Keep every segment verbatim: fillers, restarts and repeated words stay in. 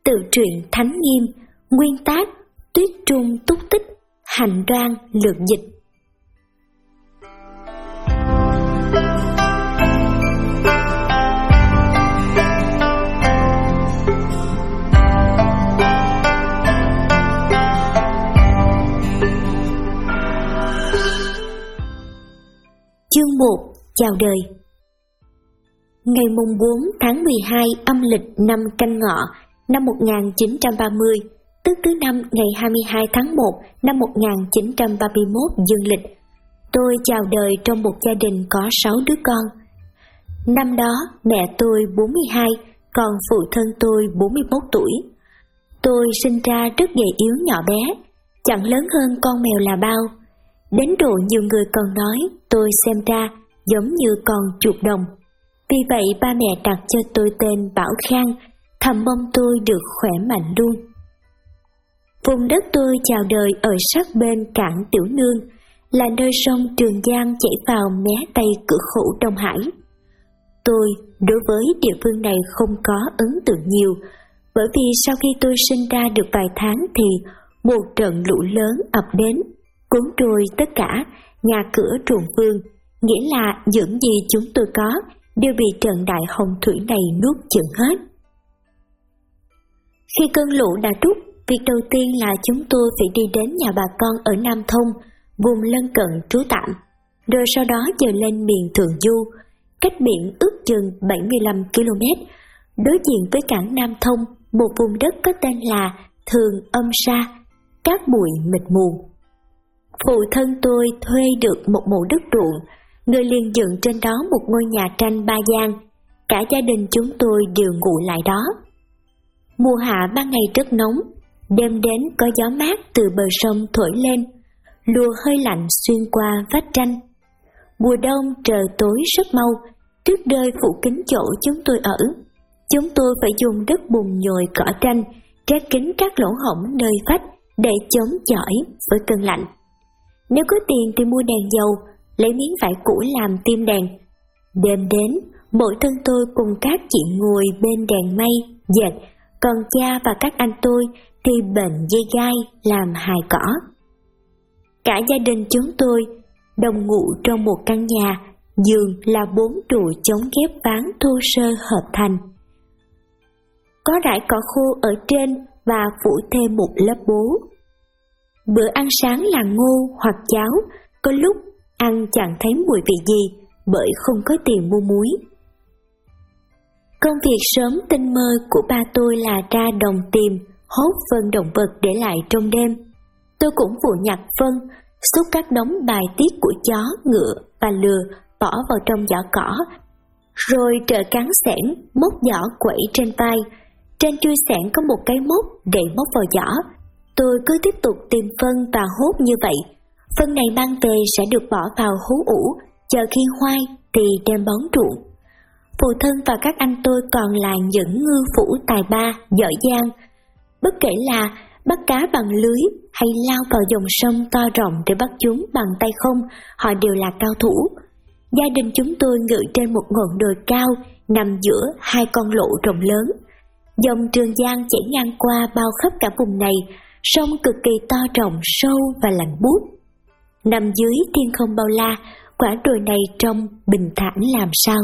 Tự truyện Thánh Nghiêm, nguyên tác Tuyết Trung Túc Tích, hành đoan lược dịch. Chương một. Chào đời. Ngày mùng bốn tháng mười hai âm lịch năm Canh Ngọ năm một nghìn chín trăm ba mươi, tức thứ năm ngày hai mươi hai tháng một năm một nghìn chín trăm ba mươi mốt dương lịch, tôi chào đời trong một gia đình có sáu đứa con. Năm đó mẹ tôi bốn mươi hai, còn phụ thân tôi bốn mươi mốt tuổi. Tôi sinh ra rất gầy yếu nhỏ bé, chẳng lớn hơn con mèo là bao. Đến độ nhiều người còn nói tôi xem ra giống như con chuột đồng. Vì vậy ba mẹ đặt cho tôi tên Bảo Khang, thầm mong tôi được khỏe mạnh luôn. Vùng đất tôi chào đời ở sát bên cảng Tiểu Nương, là nơi sông Trường Giang chảy vào mé tây cửa khẩu Đông Hải. Tôi đối với địa phương này không có ấn tượng nhiều, bởi vì sau khi tôi sinh ra được vài tháng thì một trận lũ lớn ập đến, cuốn trôi tất cả, nhà cửa ruộng vườn, nghĩa là những gì chúng tôi có đều bị trận đại hồng thủy này nuốt chửng hết. Khi cơn lũ đã trút, việc đầu tiên là chúng tôi phải đi đến nhà bà con ở Nam Thông, vùng lân cận trú tạm, rồi sau đó dời lên miền Thượng Du, cách biển ước chừng bảy mươi lăm ki lô mét, đối diện với cảng Nam Thông, một vùng đất có tên là Thường Âm Sa, cát bụi mịt mù. Phụ thân tôi thuê được một mẫu đất ruộng, người liền dựng trên đó một ngôi nhà tranh ba gian, cả gia đình chúng tôi đều ngủ lại đó. Mùa hạ ban ngày rất nóng, đêm đến có gió mát từ bờ sông thổi lên, lùa hơi lạnh xuyên qua vách tranh. Mùa đông trời tối rất mau, tuyết rơi phủ kín chỗ chúng tôi ở. Chúng tôi phải dùng đất bùn nhồi cỏ tranh, trét kín các lỗ hổng nơi vách để chống chọi với cơn lạnh. Nếu có tiền thì mua đèn dầu, lấy miếng vải cũ làm tim đèn. Đêm đến, mỗi thân tôi cùng các chị ngồi bên đèn mây, dệt, còn cha và các anh tôi thì bệnh dây gai làm hài cỏ. Cả gia đình chúng tôi đồng ngủ trong một căn nhà, giường là bốn trụ chống ghép ván thô sơ hợp thành. Có rải cỏ khô ở trên và phủ thêm một lớp bố. Bữa ăn sáng là ngô hoặc cháo, có lúc ăn chẳng thấy mùi vị gì bởi không có tiền mua muối. Công việc sớm tinh mơ của ba tôi là ra đồng tìm, hốt phân động vật để lại trong đêm. Tôi cũng phụ nhặt phân, xúc các đống bài tiết của chó, ngựa và lừa bỏ vào trong giỏ cỏ, rồi trợ cán xẻng móc giỏ quẩy trên vai. Trên chui xẻng có một cái móc để móc vào giỏ. Tôi cứ tiếp tục tìm phân và hốt như vậy. Phân này mang về sẽ được bỏ vào hú ủ, chờ khi hoai thì đem bón ruộng. Phụ thân và các anh tôi còn là những ngư phủ tài ba, giỏi giang. Bất kể là bắt cá bằng lưới hay lao vào dòng sông to rộng để bắt chúng bằng tay không, họ đều là cao thủ. Gia đình chúng tôi ngự trên một ngọn đồi cao nằm giữa hai con lộ rộng lớn. Dòng Trường Giang chảy ngang qua bao khắp cả vùng này, sông cực kỳ to rộng, sâu và lạnh buốt. Nằm dưới thiên không bao la, quả đồi này trông bình thản làm sao.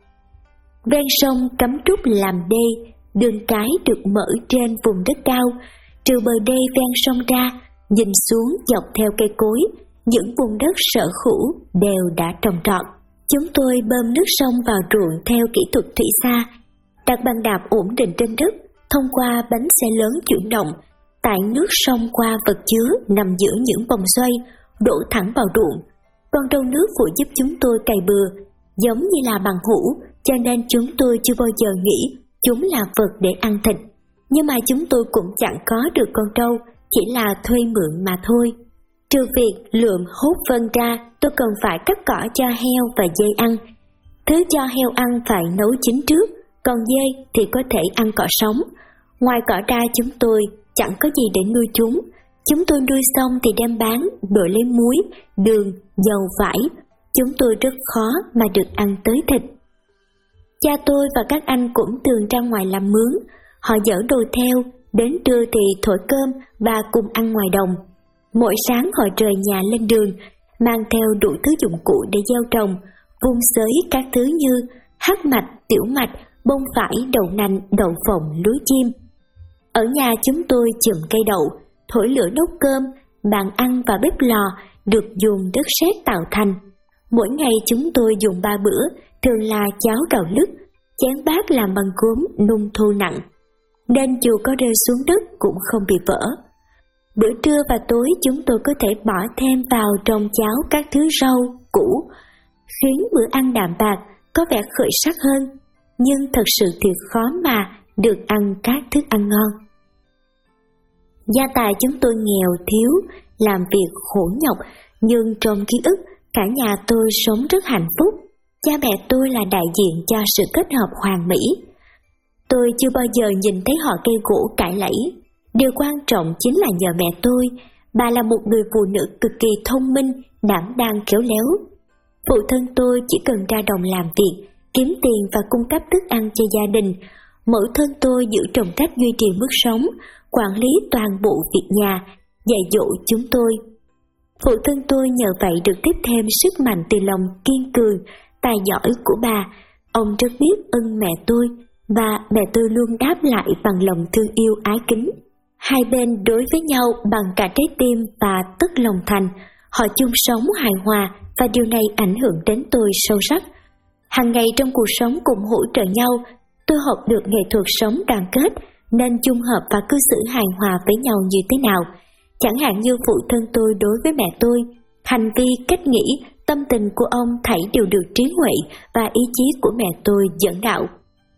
Ven sông cắm trúc làm đê, đường cái được mở trên vùng đất cao. Trừ bờ đê ven sông ra, nhìn xuống dọc theo cây cối, những vùng đất sở hữu đều đã trồng trọt. Chúng tôi bơm nước sông vào ruộng theo kỹ thuật thủy xa, đặt bàn đạp ổn định trên đất, thông qua bánh xe lớn chuyển động, tải nước sông qua vật chứa nằm giữa những vòng xoay, đổ thẳng vào ruộng. Con trâu nước phụ giúp chúng tôi cày bừa, giống như là bằng hữu, cho nên chúng tôi chưa bao giờ nghĩ chúng là vật để ăn thịt. Nhưng mà chúng tôi cũng chẳng có được con trâu, chỉ là thuê mượn mà thôi. Trừ việc lượm hốt phân ra, tôi cần phải cắt cỏ cho heo và dê ăn. Thứ cho heo ăn phải nấu chín trước, còn dê thì có thể ăn cỏ sống. Ngoài cỏ ra chúng tôi chẳng có gì để nuôi chúng. Chúng tôi nuôi xong thì đem bán, đổi lấy muối, đường, dầu vải. Chúng tôi rất khó mà được ăn tới thịt. Cha tôi và các anh cũng thường ra ngoài làm mướn. họ dở đồ theo, đến trưa thì thổi cơm và cùng ăn ngoài đồng. Mỗi sáng họ rời nhà lên đường, mang theo đủ thứ dụng cụ để gieo trồng, vung xới các thứ như hắc mạch, tiểu mạch, bông vải, đậu nành, đậu phộng, lúa chim. Ở nhà chúng tôi chườm cây đậu, thổi lửa nấu cơm, bàn ăn và bếp lò được dùng đất sét tạo thành. Mỗi ngày chúng tôi dùng ba bữa, thường là cháo gạo lứt, chén bát làm bằng gốm nung thô nặng, nên dù có rơi xuống đất cũng không bị vỡ. Bữa trưa và tối chúng tôi có thể bỏ thêm vào trong cháo các thứ rau, củ, khiến bữa ăn đạm bạc, có vẻ khởi sắc hơn, nhưng thật sự thì khó mà được ăn các thức ăn ngon. Gia tài chúng tôi nghèo thiếu, làm việc khổ nhọc, nhưng trong ký ức cả nhà tôi sống rất hạnh phúc. Cha mẹ tôi là đại diện cho sự kết hợp hoàn mỹ. Tôi chưa bao giờ nhìn thấy họ cây gỗ cãi lẫy. Điều quan trọng chính là nhờ mẹ tôi, bà là một người phụ nữ cực kỳ thông minh, đảm đang khéo léo. Phụ thân tôi chỉ cần ra đồng làm việc, kiếm tiền và cung cấp thức ăn cho gia đình. Mẫu thân tôi giữ trọng trách duy trì mức sống, quản lý toàn bộ việc nhà, dạy dỗ chúng tôi. Phụ thân tôi nhờ vậy được tiếp thêm sức mạnh từ lòng kiên cường, tài giỏi của bà. Ông rất biết ơn mẹ tôi, và mẹ tôi luôn đáp lại bằng lòng thương yêu ái kính. Hai bên đối với nhau bằng cả trái tim và tất lòng thành. Họ chung sống hài hòa và điều này ảnh hưởng đến tôi sâu sắc. Hàng ngày trong cuộc sống cùng hỗ trợ nhau, tôi học được nghệ thuật sống đoàn kết, nên chung hợp và cư xử hài hòa với nhau như thế nào. Chẳng hạn như phụ thân tôi đối với mẹ tôi, hành vi, cách nghĩ, tâm tình của ông thảy đều được trí huệ và ý chí của mẹ tôi dẫn đạo.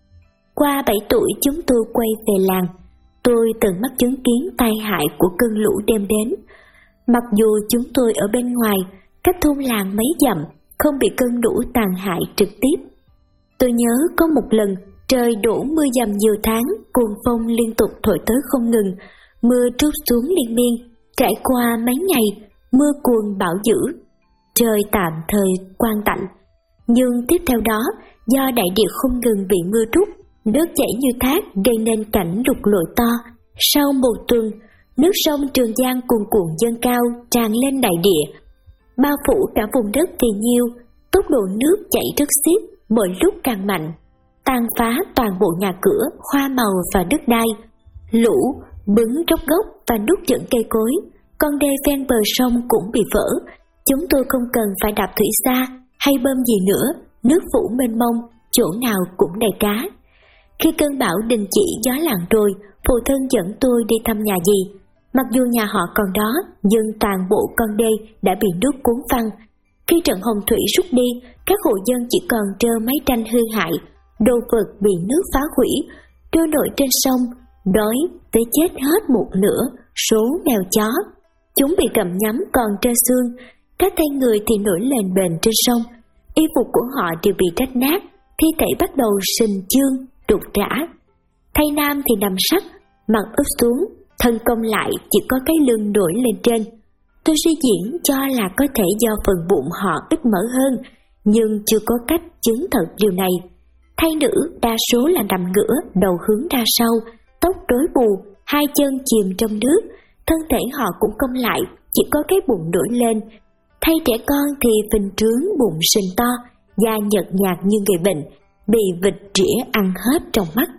Qua bảy tuổi chúng tôi quay về làng. Tôi từng mắt chứng kiến tai hại của cơn lũ đêm đến. Mặc dù chúng tôi ở bên ngoài, cách thôn làng mấy dặm, không bị cơn lũ tàn hại trực tiếp. Tôi nhớ có một lần trời đổ mưa dầm nhiều tháng, cuồng phong liên tục thổi tới không ngừng, mưa trút xuống liên miên. Trải qua mấy ngày, mưa cuồng bão dữ, trời tạm thời quang tạnh. Nhưng tiếp theo đó, do đại địa không ngừng bị mưa trút, nước chảy như thác gây nên cảnh lụt lội to. Sau một tuần, nước sông Trường Giang cuồn cuộn dâng cao tràn lên đại địa, bao phủ cả vùng đất phì nhiêu. Tốc độ nước chảy rất xiết, mỗi lúc càng mạnh, tàn phá toàn bộ nhà cửa, hoa màu và đất đai. Lũ bứng róc gốc và nuốt chửng cây cối, con đê ven bờ sông cũng bị vỡ. Chúng tôi không cần phải đạp thủy xa hay bơm gì nữa, nước phủ mênh mông, chỗ nào cũng đầy cá. Khi cơn bão đình chỉ gió lặng rồi, phụ thân dẫn tôi đi thăm nhà dì. Mặc dù nhà họ còn đó, nhưng toàn bộ con đê đã bị nước cuốn phăng. Khi trận hồng thủy rút đi, các hộ dân chỉ còn trơ mái tranh hư hại, đồ vật bị nước phá hủy, trôi nổi trên sông, đói tới chết hết một nửa số mèo chó. Chúng bị gặm nhấm còn trơ xương, các tay người thì nổi lên bềnh trên sông. Y phục của họ đều bị rách nát, thi thể bắt đầu sình chương, trục rã. Thay nam thì nằm sấp, mặt úp xuống, thân cong lại chỉ có cái lưng nổi lên trên. Tôi suy diễn cho là có thể do phần bụng họ ít mỡ hơn, nhưng chưa có cách chứng thực điều này. Thay nữ đa số là nằm ngửa, đầu hướng ra sau, tóc rối bù, hai chân chìm trong nước, thân thể họ cũng cong lại, chỉ có cái bụng nổi lên. Thay trẻ con thì phình trướng, bụng sình to, da nhợt nhạt như người bệnh, bị vịt trĩa ăn hết trong mắt.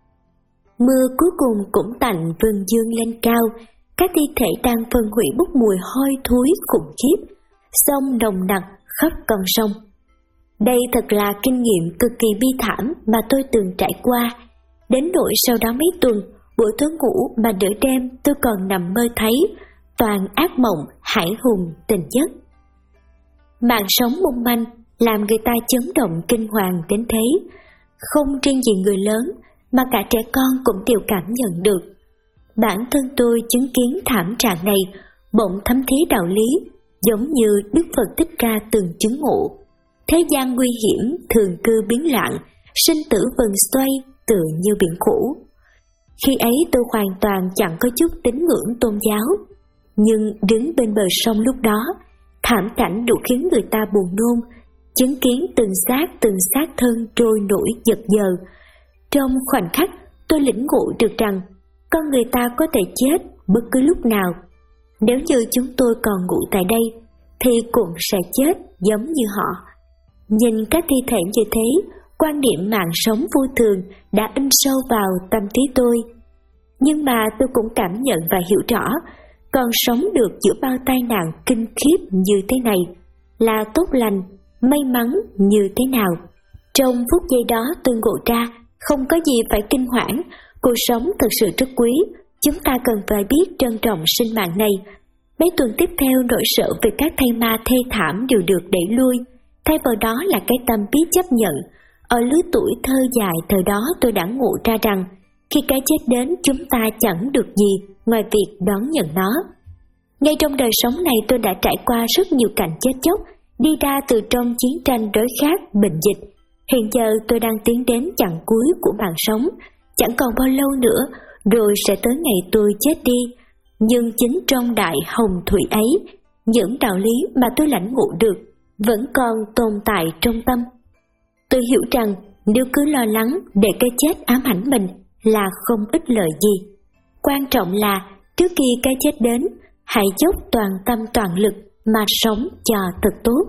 Mưa cuối cùng cũng tạnh vườn dương lên cao, các thi thể đang phân hủy bốc mùi hôi thối khủng khiếp, sông nồng nặc khắp con sông. Đây thật là kinh nghiệm cực kỳ bi thảm mà tôi từng trải qua. Đến nỗi sau đó mấy tuần, buổi tối ngủ mà nửa đêm tôi còn nằm mơ thấy toàn ác mộng hải hùng tình giấc. Mạng sống mong manh làm người ta chấn động kinh hoàng đến thế. Không riêng gì người lớn mà cả trẻ con cũng đều cảm nhận được. Bản thân tôi chứng kiến thảm trạng này, bỗng thấm thía đạo lý, giống như Đức Phật Thích Ca từng chứng ngộ. Thế gian nguy hiểm, thường cư biến loạn, sinh tử vần xoay, tựa như biển khổ. Khi ấy tôi hoàn toàn chẳng có chút tín ngưỡng tôn giáo, nhưng đứng bên bờ sông lúc đó, thảm cảnh đủ khiến người ta buồn nôn, chứng kiến từng xác từng xác thân trôi nổi giật giờ. Trong khoảnh khắc, tôi lĩnh ngộ được rằng con người ta có thể chết bất cứ lúc nào. Nếu như chúng tôi còn ngủ tại đây, thì cũng sẽ chết giống như họ. Nhìn các thi thể như thế, quan niệm mạng sống vô thường đã in sâu vào tâm trí tôi. Nhưng mà tôi cũng cảm nhận và hiểu rõ, còn sống được giữa bao tai nạn kinh khiếp như thế này là tốt lành, may mắn như thế nào. Trong phút giây đó tôi ngộ ra, không có gì phải kinh hoảng, cuộc sống thật sự rất quý, chúng ta cần phải biết trân trọng sinh mạng này. Mấy tuần tiếp theo, nỗi sợ về các thây ma thê thảm đều được đẩy lui, thay vào đó là cái tâm biết chấp nhận. Ở lứa tuổi thơ dại thời đó tôi đã ngộ ra rằng, khi cái chết đến chúng ta chẳng được gì ngoài việc đón nhận nó. Ngay trong đời sống này tôi đã trải qua rất nhiều cảnh chết chóc, đi ra từ trong chiến tranh đói khát, bệnh dịch. Hiện giờ tôi đang tiến đến chặng cuối của mạng sống, chẳng còn bao lâu nữa rồi sẽ tới ngày tôi chết đi. Nhưng chính trong đại hồng thủy ấy, những đạo lý mà tôi lãnh ngộ được vẫn còn tồn tại trong tâm. Tôi hiểu rằng nếu cứ lo lắng để cái chết ám ảnh mình là không ích lợi gì. Quan trọng là trước khi cái chết đến, hãy dốc toàn tâm toàn lực mà sống cho thật tốt.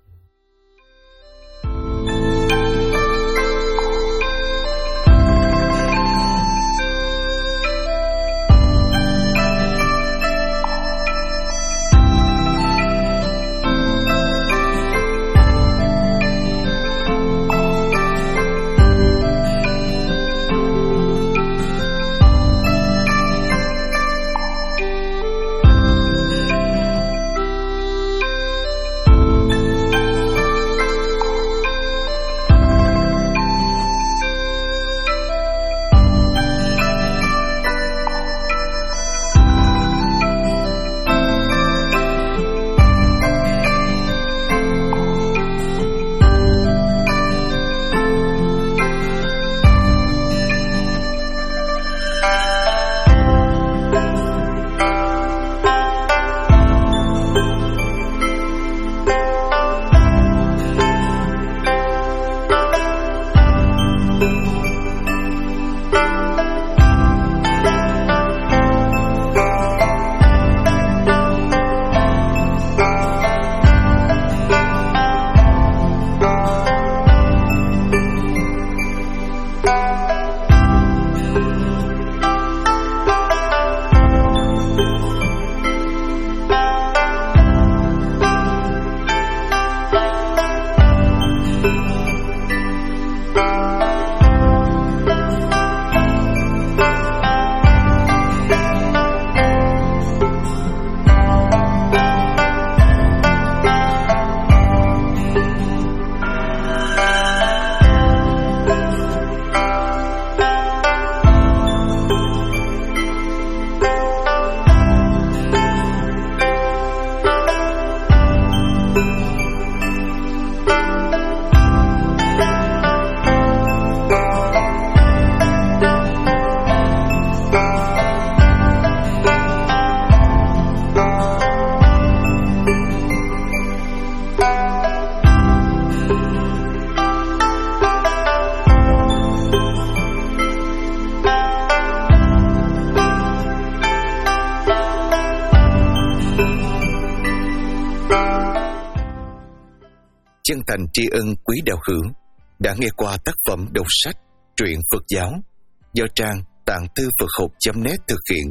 Chân thành tri ân quý đạo hữu đã nghe qua tác phẩm đọc sách truyện Phật giáo do trang tạng thư Phật học chấm net thực hiện.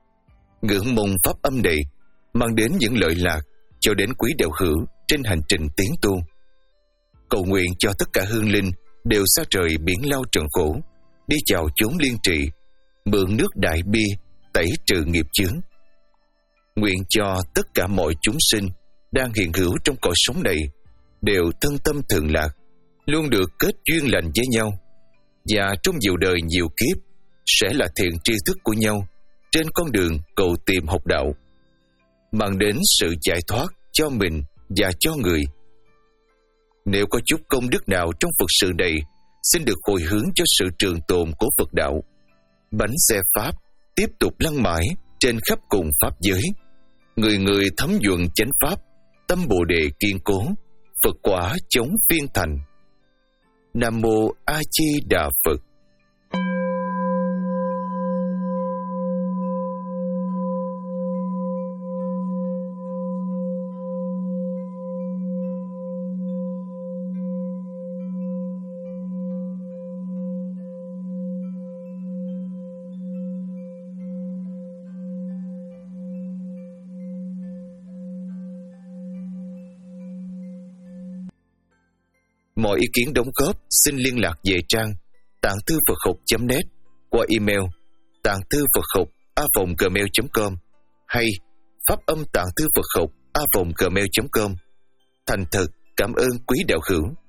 Ngưỡng mong pháp âm này mang đến những lợi lạc cho đến quý đạo hữu trên hành trình tiến tu. Cầu nguyện cho tất cả hương linh đều xa rời biển lao trần khổ, đi chào chốn liên trị, mượn nước đại bi tẩy trừ nghiệp chướng. Nguyện cho tất cả mọi chúng sinh đang hiện hữu trong cõi sống này đều thân tâm thường lạc, luôn được kết duyên lành với nhau, và trong nhiều đời nhiều kiếp sẽ là thiện tri thức của nhau trên con đường cầu tìm học đạo, mang đến sự giải thoát cho mình và cho người. Nếu có chút công đức nào trong Phật sự này, xin được hồi hướng cho sự trường tồn của Phật đạo. Bánh xe Pháp tiếp tục lăn mãi trên khắp cùng Pháp giới, người người thấm nhuần chánh Pháp, tâm Bồ Đề kiên cố, Phật quả chống phiên thành. Nam Mô A Di Đà Phật. Mọi ý kiến đóng góp xin liên lạc về trang tạng thư Phật học chấm net qua email tạng thư Phật học a vòng gmail chấm com hay pháp âm tạng thư Phật học a vòng gmail chấm com. Thành thật cảm ơn quý đạo hữu.